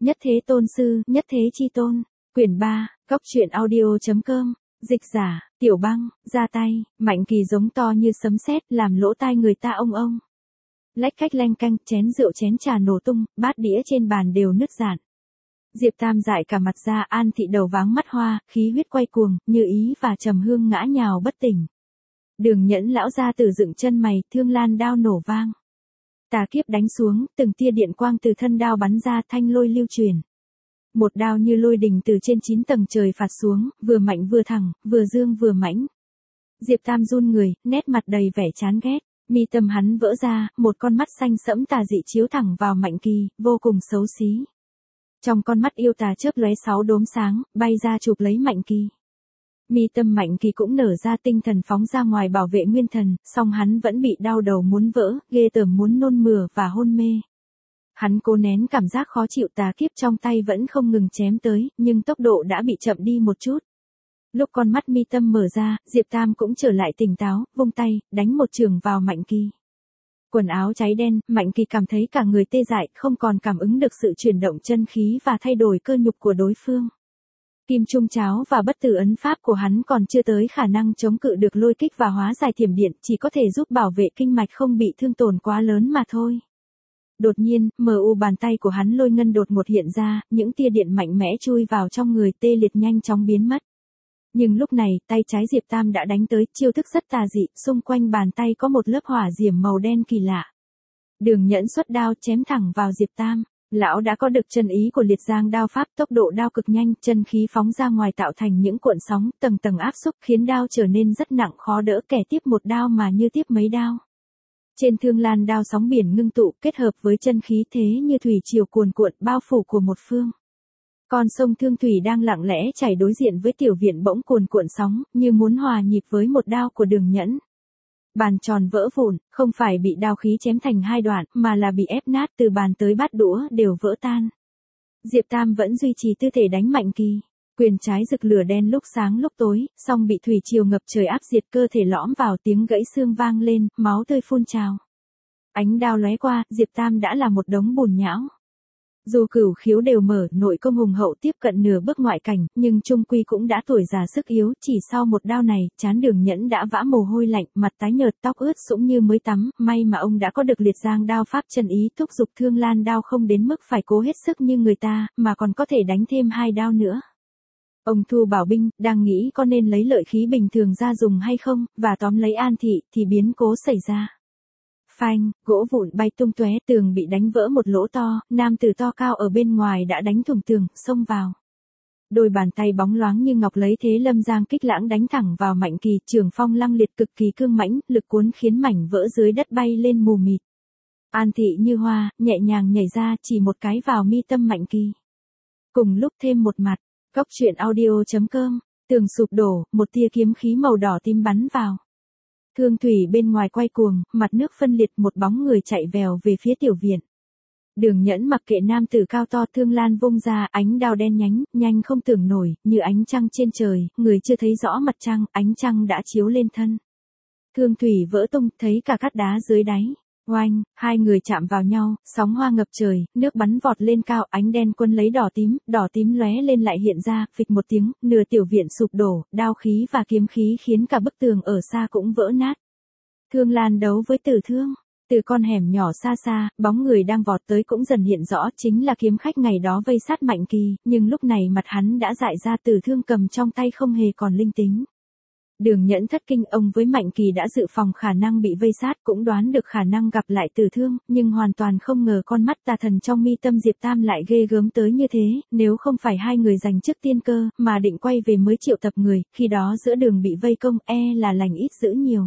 Nhất thế tôn sư, nhất thế chi tôn. Quyển 3, Cóc truyện audio.com. Dịch giả, Tiểu Băng, ra tay, Mạnh Kỳ giống to như sấm sét, làm lỗ tai người ta ông. Lách cách lanh canh, chén rượu chén trà nổ tung, bát đĩa trên bàn đều nứt rạn. Diệp Tam dại cả mặt ra, An Thị đầu váng mắt hoa, khí huyết quay cuồng, Như Ý và Trầm Hương ngã nhào bất tỉnh. Đường Nhẫn lão gia tử dựng chân mày, thương lan đao nổ vang. Tà kiếp đánh xuống, từng tia điện quang từ thân đao bắn ra, thanh lôi lưu truyền. Một đao như lôi đình từ trên 9 tầng trời phạt xuống, vừa mạnh vừa thẳng, vừa dương vừa mãnh. Diệp Tam run người, nét mặt đầy vẻ chán ghét, mi tâm hắn vỡ ra, một con mắt xanh sẫm tà dị chiếu thẳng vào Mạnh Kỳ, vô cùng xấu xí. Trong con mắt yêu tà chớp lóe 6 đốm sáng, bay ra chụp lấy Mạnh Kỳ. Mi tâm Mạnh Kỳ cũng nở ra tinh thần phóng ra ngoài bảo vệ nguyên thần, song hắn vẫn bị đau đầu muốn vỡ, ghê tởm muốn nôn mửa và hôn mê. Hắn cố nén cảm giác khó chịu, tà kiếp trong tay vẫn không ngừng chém tới, nhưng tốc độ đã bị chậm đi một chút. Lúc con mắt mi tâm mở ra, Diệp Tam cũng trở lại tỉnh táo, vung tay, đánh một chưởng vào Mạnh Kỳ. Quần áo cháy đen, Mạnh Kỳ cảm thấy cả người tê dại, không còn cảm ứng được sự chuyển động chân khí và thay đổi cơ nhục của đối phương. Kim Trung Cháo và bất tử ấn pháp của hắn còn chưa tới khả năng chống cự được lôi kích và hóa giải thiểm điện, chỉ có thể giúp bảo vệ kinh mạch không bị thương tổn quá lớn mà thôi. Đột nhiên, bàn tay của hắn lôi ngân đột ngột hiện ra, những tia điện mạnh mẽ chui vào trong người, tê liệt nhanh chóng biến mất. Nhưng lúc này, tay trái Diệp Tam đã đánh tới, chiêu thức rất tà dị, xung quanh bàn tay có một lớp hỏa diễm màu đen kỳ lạ. Đường Nhẫn xuất đao chém thẳng vào Diệp Tam. Lão đã có được chân ý của liệt giang đao pháp, tốc độ đao cực nhanh, chân khí phóng ra ngoài tạo thành những cuộn sóng, tầng tầng áp xúc khiến đao trở nên rất nặng khó đỡ, kẻ tiếp một đao mà như tiếp mấy đao. Trên thương lan đao sóng biển ngưng tụ, kết hợp với chân khí thế như thủy triều cuồn cuộn bao phủ của một phương. Con sông Thương Thủy đang lặng lẽ chảy đối diện với tiểu viện bỗng cuồn cuộn sóng, như muốn hòa nhịp với một đao của Đường Nhẫn. Bàn tròn vỡ vụn, không phải bị đao khí chém thành hai đoạn, mà là bị ép nát, từ bàn tới bát đũa đều vỡ tan. Diệp Tam vẫn duy trì tư thể đánh Mạnh Kỳ. Quyền trái rực lửa đen lúc sáng lúc tối, song bị thủy triều ngập trời áp diệt, cơ thể lõm vào, tiếng gãy xương vang lên, máu tươi phun trào. Ánh đao lóe qua, Diệp Tam đã là một đống bùn nhão. Dù cửu khiếu đều mở, nội công hùng hậu tiếp cận nửa bước ngoại cảnh, nhưng trung quy cũng đã tuổi già sức yếu, chỉ sau một đao này, trán Đường Nhẫn đã vã mồ hôi lạnh, mặt tái nhợt, tóc ướt sũng như mới tắm, may mà ông đã có được liệt giang đao pháp chân ý, thúc giục thương lan đao không đến mức phải cố hết sức như người ta, mà còn có thể đánh thêm 2 đao nữa. Ông thu bảo binh, đang nghĩ có nên lấy lợi khí bình thường ra dùng hay không, và tóm lấy An Thị, thì biến cố xảy ra. Phanh, gỗ vụn bay tung tóe, tường bị đánh vỡ một lỗ to, nam tử to cao ở bên ngoài đã đánh thủng tường, xông vào. Đôi bàn tay bóng loáng như ngọc lấy thế lâm giang kích lãng đánh thẳng vào Mạnh Kỳ, trường phong lăng liệt cực kỳ cương mãnh, lực cuốn khiến mảnh vỡ dưới đất bay lên mù mịt. An Thị như hoa, nhẹ nhàng nhảy ra, chỉ một cái vào mi tâm Mạnh Kỳ. Cùng lúc thêm một mặt, Cóc truyện audio.com, tường sụp đổ, một tia kiếm khí màu đỏ tím bắn vào. Thương thủy bên ngoài quay cuồng, mặt nước phân liệt, một bóng người chạy vèo về phía tiểu viện. Đường Nhẫn mặc kệ nam tử cao to, thương lan vung ra, ánh đao đen nhánh, nhanh không tưởng nổi, như ánh trăng trên trời, người chưa thấy rõ mặt trăng, ánh trăng đã chiếu lên thân. Thương thủy vỡ tung, thấy cả cát đá dưới đáy. Oanh, hai người chạm vào nhau, sóng hoa ngập trời, nước bắn vọt lên cao, ánh đen quân lấy đỏ tím lóe lên lại hiện ra, phịch một tiếng, nửa tiểu viện sụp đổ, đao khí và kiếm khí khiến cả bức tường ở xa cũng vỡ nát. Thương Lan đấu với Tử Thương. Từ con hẻm nhỏ xa xa, bóng người đang vọt tới cũng dần hiện rõ, chính là kiếm khách ngày đó vây sát Mạnh Kỳ, nhưng lúc này mặt hắn đã dại ra, Tử Thương cầm trong tay không hề còn linh tính. Đường Nhẫn thất kinh, ông với Mạnh Kỳ đã dự phòng khả năng bị vây sát, cũng đoán được khả năng gặp lại Tử Thương, nhưng hoàn toàn không ngờ con mắt tà thần trong mi tâm Diệp Tam lại ghê gớm tới như thế, nếu không phải hai người giành trước tiên cơ, mà định quay về mới triệu tập người, khi đó giữa đường bị vây công, là lành ít dữ nhiều.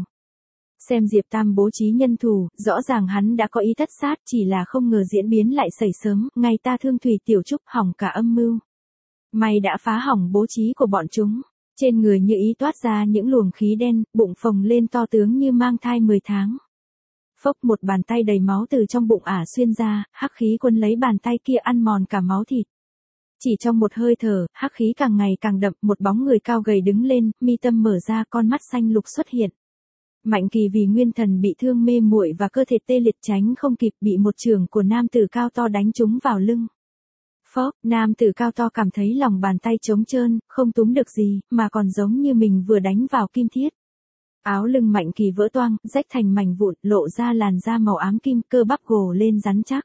Xem Diệp Tam bố trí nhân thủ, rõ ràng hắn đã có ý thất sát, chỉ là không ngờ diễn biến lại xảy sớm, ngay ta Thương thủy tiểu trúc hỏng cả âm mưu. May đã phá hỏng bố trí của bọn chúng. Trên người Như Ý toát ra những luồng khí đen, bụng phồng lên to tướng như mang thai 10 tháng. Phốc, một bàn tay đầy máu từ trong bụng ả xuyên ra, hắc khí quân lấy bàn tay kia ăn mòn cả máu thịt. Chỉ trong một hơi thở, hắc khí càng ngày càng đậm, một bóng người cao gầy đứng lên, mi tâm mở ra, con mắt xanh lục xuất hiện. Mạnh Kỳ vì nguyên thần bị thương mê muội và cơ thể tê liệt tránh không kịp, bị một chưởng của nam tử cao to đánh trúng vào lưng. Phốc, nam tử cao to cảm thấy lòng bàn tay trống trơn, không túm được gì, mà còn giống như mình vừa đánh vào kim thiết. Áo lưng Mạnh Kỳ vỡ toang, rách thành mảnh vụn, lộ ra làn da màu ám kim, cơ bắp gồ lên rắn chắc.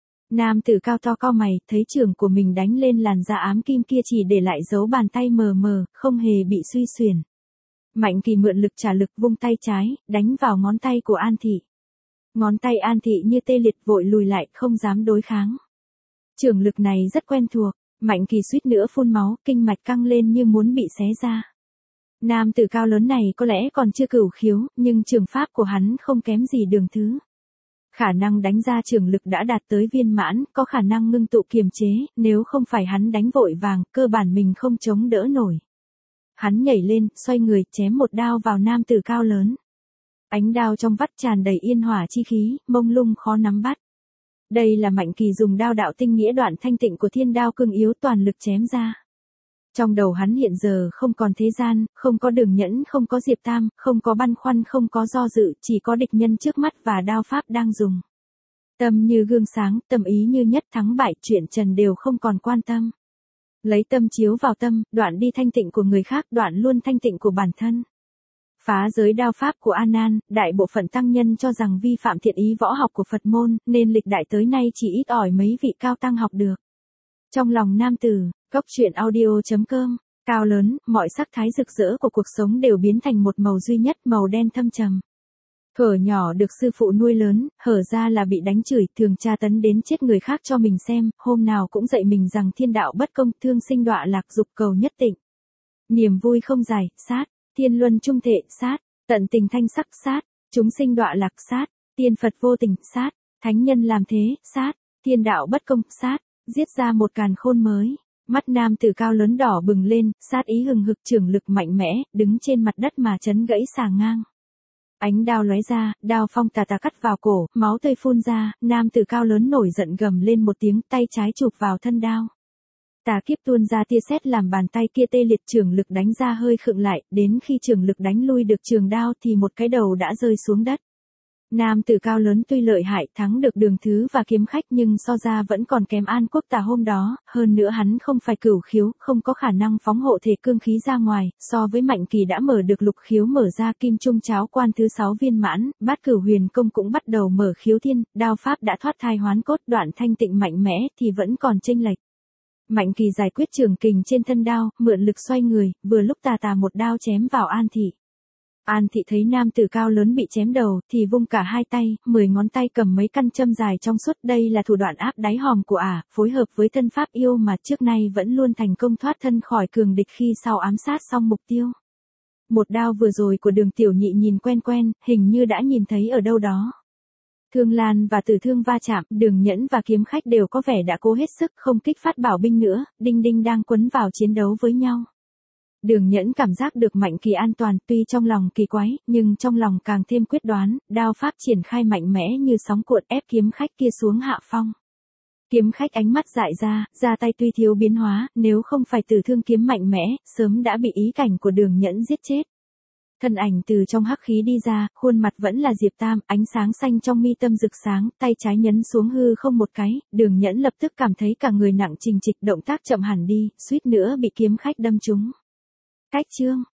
Nam tử cao to cau mày, thấy trường của mình đánh lên làn da ám kim kia chỉ để lại dấu bàn tay mờ mờ, không hề bị suy xuyển. Mạnh Kỳ mượn lực trả lực vung tay trái, đánh vào ngón tay của An Thị. Ngón tay An Thị như tê liệt vội lùi lại, không dám đối kháng. Trường lực này rất quen thuộc, Mạnh Kỳ suýt nữa phun máu, kinh mạch căng lên như muốn bị xé ra. Nam tử cao lớn này có lẽ còn chưa cửu khiếu, nhưng trường pháp của hắn không kém gì Đường Thứ. Khả năng đánh ra trường lực đã đạt tới viên mãn, có khả năng ngưng tụ kiềm chế, nếu không phải hắn đánh vội vàng, cơ bản mình không chống đỡ nổi. Hắn nhảy lên, xoay người, chém một đao vào nam tử cao lớn. Ánh đao trong vắt tràn đầy yên hỏa chi khí, mông lung khó nắm bắt. Đây là Mạnh Kỳ dùng đao đạo tinh nghĩa đoạn thanh tịnh của thiên đao cương yếu toàn lực chém ra. Trong đầu hắn hiện giờ không còn thế gian, không có Đường Nhẫn, không có Diệp Tam, không có băn khoăn, không có do dự, chỉ có địch nhân trước mắt và đao pháp đang dùng. Tâm như gương sáng, tâm ý như nhất, thắng bại, chuyện trần đều không còn quan tâm. Lấy tâm chiếu vào tâm, đoạn đi thanh tịnh của người khác, đoạn luôn thanh tịnh của bản thân. Phá giới đao pháp của A Nan, đại bộ phận tăng nhân cho rằng vi phạm thiện ý võ học của Phật môn, nên lịch đại tới nay chỉ ít ỏi mấy vị cao tăng học được. Trong lòng nam tử, Cốc truyện audio.com, cao lớn, mọi sắc thái rực rỡ của cuộc sống đều biến thành một màu duy nhất, màu đen thâm trầm. Thuở nhỏ được sư phụ nuôi lớn, hở ra là bị đánh chửi, thường tra tấn đến chết người khác cho mình xem, hôm nào cũng dạy mình rằng thiên đạo bất công, thương sinh đọa lạc, dục cầu nhất tịnh. Niềm vui không dài, sát, thiên luân trung thệ, sát, tận tình thanh sắc, sát, chúng sinh đọa lạc, sát, tiên Phật vô tình, sát, thánh nhân làm thế, sát, thiên đạo bất công, sát, giết ra một càn khôn mới. Mắt nam tử cao lớn đỏ bừng lên, sát ý hừng hực, trường lực mạnh mẽ, đứng trên mặt đất mà chấn gãy sàng ngang. Ánh đao lóe ra, đao phong tà tà cắt vào cổ, máu tươi phun ra, nam tử cao lớn nổi giận gầm lên một tiếng, tay trái chụp vào thân đao. Tà kiếp tuôn ra tia sét làm bàn tay kia tê liệt, trường lực đánh ra hơi khựng lại, đến khi trường lực đánh lui được trường đao thì một cái đầu đã rơi xuống đất. Nam tử cao lớn tuy lợi hại thắng được Đường Thứ và Kiếm Khách nhưng so ra vẫn còn kém An Quốc Tà hôm đó, hơn nữa hắn không phải cửu khiếu, không có khả năng phóng hộ thể cương khí ra ngoài, so với Mạnh Kỳ đã mở được lục khiếu mở ra kim trung cháo quan thứ 6 viên mãn, Bát Cửu Huyền Công cũng bắt đầu mở khiếu thiên, đao pháp đã thoát thai hoán cốt, đoạn thanh tịnh mạnh mẽ thì vẫn còn chênh lệch. Mạnh Kỳ giải quyết trường kình trên thân đao, mượn lực xoay người, vừa lúc tà tà một đao chém vào An Thị. An Thị thấy nam tử cao lớn bị chém đầu, thì vung cả hai tay, 10 ngón tay cầm mấy căn châm dài trong suốt, đây là thủ đoạn áp đáy hòm của ả, phối hợp với thân pháp yêu mà trước nay vẫn luôn thành công thoát thân khỏi cường địch khi sau ám sát xong mục tiêu. Một đao vừa rồi của Đường Tiểu Nhị nhìn quen quen, hình như đã nhìn thấy ở đâu đó. Thương Lan và Tử Thương va chạm, Đường Nhẫn và Kiếm Khách đều có vẻ đã cố hết sức không kích phát bảo binh nữa, đinh đinh đang quấn vào chiến đấu với nhau. Đường Nhẫn cảm giác được Mạnh Kỳ an toàn, tuy trong lòng kỳ quái, nhưng trong lòng càng thêm quyết đoán, đao pháp triển khai mạnh mẽ như sóng cuộn ép Kiếm Khách kia xuống hạ phong. Kiếm Khách ánh mắt dại ra tay tuy thiếu biến hóa, nếu không phải Tử Thương kiếm mạnh mẽ, sớm đã bị ý cảnh của Đường Nhẫn giết chết. Thân ảnh từ trong hắc khí đi ra, khuôn mặt vẫn là Diệp Tam, ánh sáng xanh trong mi tâm rực sáng, tay trái nhấn xuống hư không một cái, Đường Nhẫn lập tức cảm thấy cả người nặng trình trịch, động tác chậm hẳn đi, suýt nữa bị Kiếm Khách đâm trúng. Cách chương